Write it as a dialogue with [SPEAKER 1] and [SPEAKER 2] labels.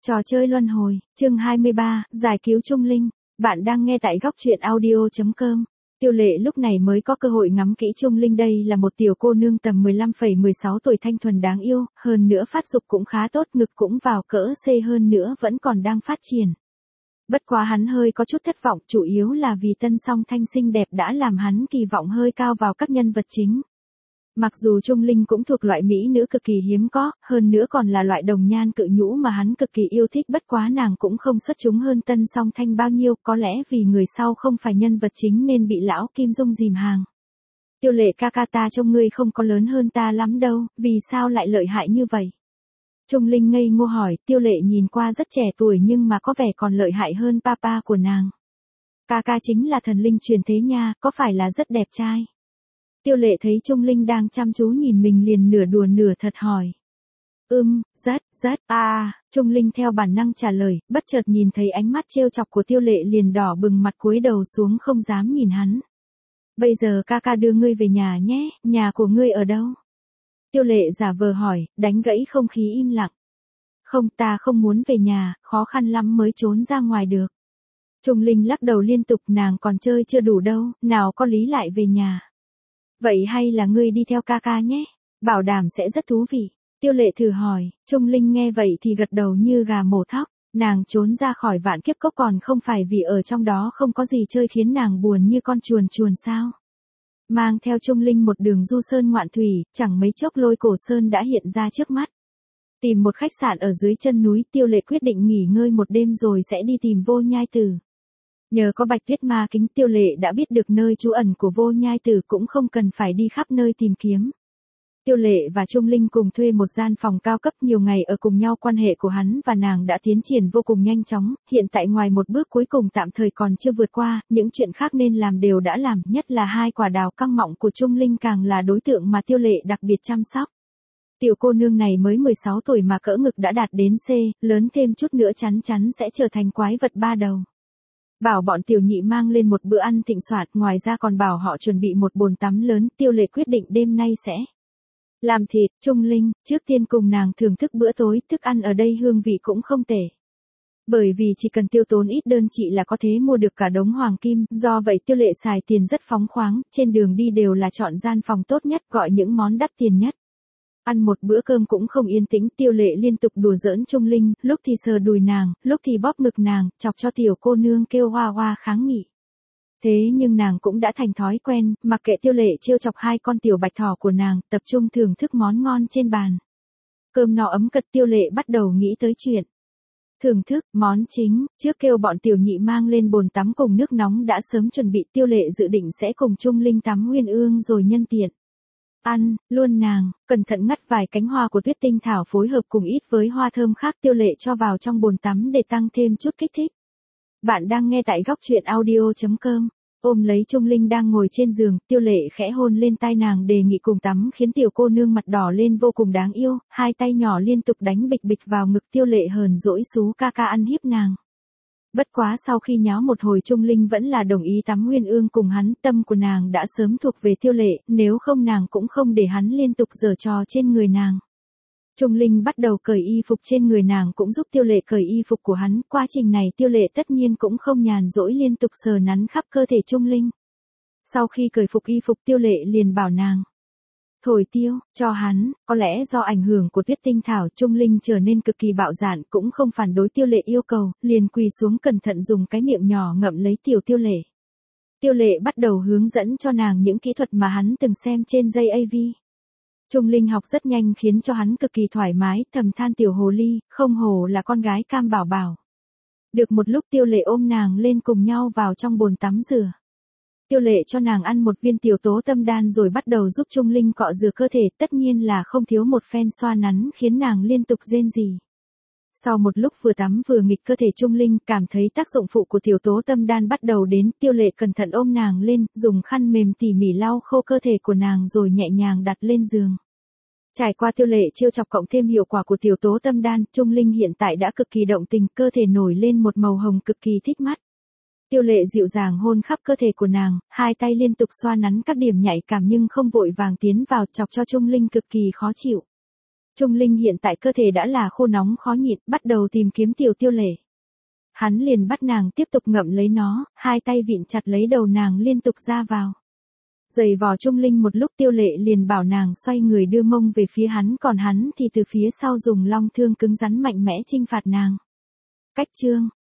[SPEAKER 1] Trò chơi luân hồi, chương 23, giải cứu Trung Linh. Bạn đang nghe tại góc truyện audio.com. Tiêu Lệ lúc này mới có cơ hội ngắm kỹ Trung Linh, đây là một tiểu cô nương tầm 15,16 tuổi thanh thuần đáng yêu, hơn nữa phát dục cũng khá tốt, ngực cũng vào cỡ C, hơn nữa vẫn còn đang phát triển. Bất quá hắn hơi có chút thất vọng, chủ yếu là vì tân song thanh xinh đẹp đã làm hắn kỳ vọng hơi cao vào các nhân vật chính. Mặc dù Trung Linh cũng thuộc loại mỹ nữ cực kỳ hiếm có, hơn nữa còn là loại đồng nhan cự nhũ mà hắn cực kỳ yêu thích, bất quá nàng cũng không xuất chúng hơn tân song thanh bao nhiêu, có lẽ vì người sau không phải nhân vật chính nên bị lão Kim Dung dìm hàng. Tiêu Lệ ca ca, ta trông ngươi không có lớn hơn ta lắm đâu, vì sao lại lợi hại như vậy? Trung Linh ngây ngô hỏi. Tiêu Lệ nhìn qua rất trẻ tuổi nhưng mà có vẻ còn lợi hại hơn papa của nàng. Ca ca chính là thần linh truyền thế nha, có phải là rất đẹp trai? Tiêu Lệ thấy Trung Linh đang chăm chú nhìn mình liền nửa đùa nửa thật hỏi. Rất, Trung Linh theo bản năng trả lời, bất chợt nhìn thấy ánh mắt trêu chọc của Tiêu Lệ liền đỏ bừng mặt, cúi đầu xuống không dám nhìn hắn. Bây giờ ca ca đưa ngươi về nhà nhé, nhà của ngươi ở đâu? Tiêu Lệ giả vờ hỏi, đánh gãy không khí im lặng. Không, ta không muốn về nhà, khó khăn lắm mới trốn ra ngoài được. Trung Linh lắc đầu liên tục, nàng còn chơi chưa đủ đâu, nào có lý lại về nhà. Vậy hay là ngươi đi theo ca ca nhé, bảo đảm sẽ rất thú vị. Tiêu Lệ thử hỏi. Trung Linh nghe vậy thì gật đầu như gà mổ thóc, nàng trốn ra khỏi Vạn Kiếp Cốc còn không phải vì ở trong đó không có gì chơi khiến nàng buồn như con chuồn chuồn sao. Mang theo Trung Linh một đường du sơn ngoạn thủy, chẳng mấy chốc Lôi Cổ Sơn đã hiện ra trước mắt. Tìm một khách sạn ở dưới chân núi, Tiêu Lệ quyết định nghỉ ngơi một đêm rồi sẽ đi tìm Vô Nhai Tử. Nhờ có Bạch Tuyết Ma Kính, Tiêu Lệ đã biết được nơi trú ẩn của Vô Nhai Tử, cũng không cần phải đi khắp nơi tìm kiếm. Tiêu Lệ và Trung Linh cùng thuê một gian phòng cao cấp, nhiều ngày ở cùng nhau, quan hệ của hắn và nàng đã tiến triển vô cùng nhanh chóng, hiện tại ngoài một bước cuối cùng tạm thời còn chưa vượt qua, những chuyện khác nên làm đều đã làm, nhất là hai quả đào căng mọng của Trung Linh càng là đối tượng mà Tiêu Lệ đặc biệt chăm sóc. Tiểu cô nương này mới 16 tuổi mà cỡ ngực đã đạt đến C, lớn thêm chút nữa chắn chắn sẽ trở thành quái vật ba đầu. Bảo bọn tiểu nhị mang lên một bữa ăn thịnh soạn, ngoài ra còn bảo họ chuẩn bị một bồn tắm lớn. Tiêu Lệ quyết định đêm nay sẽ làm thịt Trung Linh, trước tiên cùng nàng thưởng thức bữa tối, thức ăn ở đây hương vị cũng không tệ. Bởi vì chỉ cần tiêu tốn ít đơn trị là có thể mua được cả đống hoàng kim, do vậy Tiêu Lệ xài tiền rất phóng khoáng, trên đường đi đều là chọn gian phòng tốt nhất, gọi những món đắt tiền nhất. Ăn một bữa cơm cũng không yên tĩnh, Tiêu Lệ liên tục đùa giỡn Trung Linh, lúc thì sờ đùi nàng, lúc thì bóp ngực nàng, chọc cho tiểu cô nương kêu hoa hoa kháng nghị. Thế nhưng nàng cũng đã thành thói quen, mặc kệ Tiêu Lệ trêu chọc hai con tiểu bạch thỏ của nàng, tập trung thưởng thức món ngon trên bàn. Cơm no ấm cật, Tiêu Lệ bắt đầu nghĩ tới chuyện thưởng thức món chính, trước kêu bọn tiểu nhị mang lên bồn tắm cùng nước nóng đã sớm chuẩn bị. Tiêu Lệ dự định sẽ cùng Trung Linh tắm Uyên Ương rồi nhân tiện ăn luôn nàng, cẩn thận ngắt vài cánh hoa của Tuyết Tinh Thảo phối hợp cùng ít với hoa thơm khác, Tiêu Lệ cho vào trong bồn tắm để tăng thêm chút kích thích. Bạn đang nghe tại góc truyện audio.com. Ôm lấy Trung Linh đang ngồi trên giường, Tiêu Lệ khẽ hôn lên tai nàng đề nghị cùng tắm, khiến tiểu cô nương mặt đỏ lên vô cùng đáng yêu, hai tay nhỏ liên tục đánh bịch bịch vào ngực. Tiêu Lệ hờn dỗi xú ca ca ăn hiếp nàng. Bất quá sau khi nháo một hồi, Trung Linh vẫn là đồng ý tắm Uyên Ương cùng hắn, tâm của nàng đã sớm thuộc về Tiêu Lệ, nếu không nàng cũng không để hắn liên tục giở trò trên người nàng. Trung Linh bắt đầu cởi y phục trên người nàng, cũng giúp Tiêu Lệ cởi y phục của hắn, quá trình này Tiêu Lệ tất nhiên cũng không nhàn rỗi liên tục sờ nắn khắp cơ thể Trung Linh. Sau khi cởi phục y phục, Tiêu Lệ liền bảo nàng thổi tiêu cho hắn, có lẽ do ảnh hưởng của Tuyết Tinh Thảo, Trung Linh trở nên cực kỳ bạo dạn, cũng không phản đối Tiêu Lệ yêu cầu, liền quỳ xuống cẩn thận dùng cái miệng nhỏ ngậm lấy tiểu Tiêu Lệ. Tiêu Lệ bắt đầu hướng dẫn cho nàng những kỹ thuật mà hắn từng xem trên dây AV. Trung Linh học rất nhanh khiến cho hắn cực kỳ thoải mái, thầm than tiểu hồ ly, không hổ là con gái cam bảo bảo. Được một lúc, Tiêu Lệ ôm nàng lên cùng nhau vào trong bồn tắm rửa. Tiêu Lệ cho nàng ăn một viên tiểu tố tâm đan rồi bắt đầu giúp Trung Linh cọ rửa cơ thể, tất nhiên là không thiếu một phen xoa nắn khiến nàng liên tục rên rỉ. Sau một lúc vừa tắm vừa nghịch cơ thể Trung Linh, cảm thấy tác dụng phụ của tiểu tố tâm đan bắt đầu đến, Tiêu Lệ cẩn thận ôm nàng lên, dùng khăn mềm tỉ mỉ lau khô cơ thể của nàng rồi nhẹ nhàng đặt lên giường. Trải qua Tiêu Lệ trêu chọc cộng thêm hiệu quả của tiểu tố tâm đan, Trung Linh hiện tại đã cực kỳ động tình, cơ thể nổi lên một màu hồng cực kỳ thích mắt. Tiêu Lệ dịu dàng hôn khắp cơ thể của nàng, hai tay liên tục xoa nắn các điểm nhạy cảm nhưng không vội vàng tiến vào, chọc cho Trung Linh cực kỳ khó chịu. Trung Linh hiện tại cơ thể đã là khô nóng khó nhịn, bắt đầu tìm kiếm tiểu Tiêu Lệ. Hắn liền bắt nàng tiếp tục ngậm lấy nó, hai tay vịn chặt lấy đầu nàng liên tục ra vào. Giày vò Trung Linh một lúc, Tiêu Lệ liền bảo nàng xoay người đưa mông về phía hắn, còn hắn thì từ phía sau dùng long thương cứng rắn mạnh mẽ chinh phạt nàng. Cách chương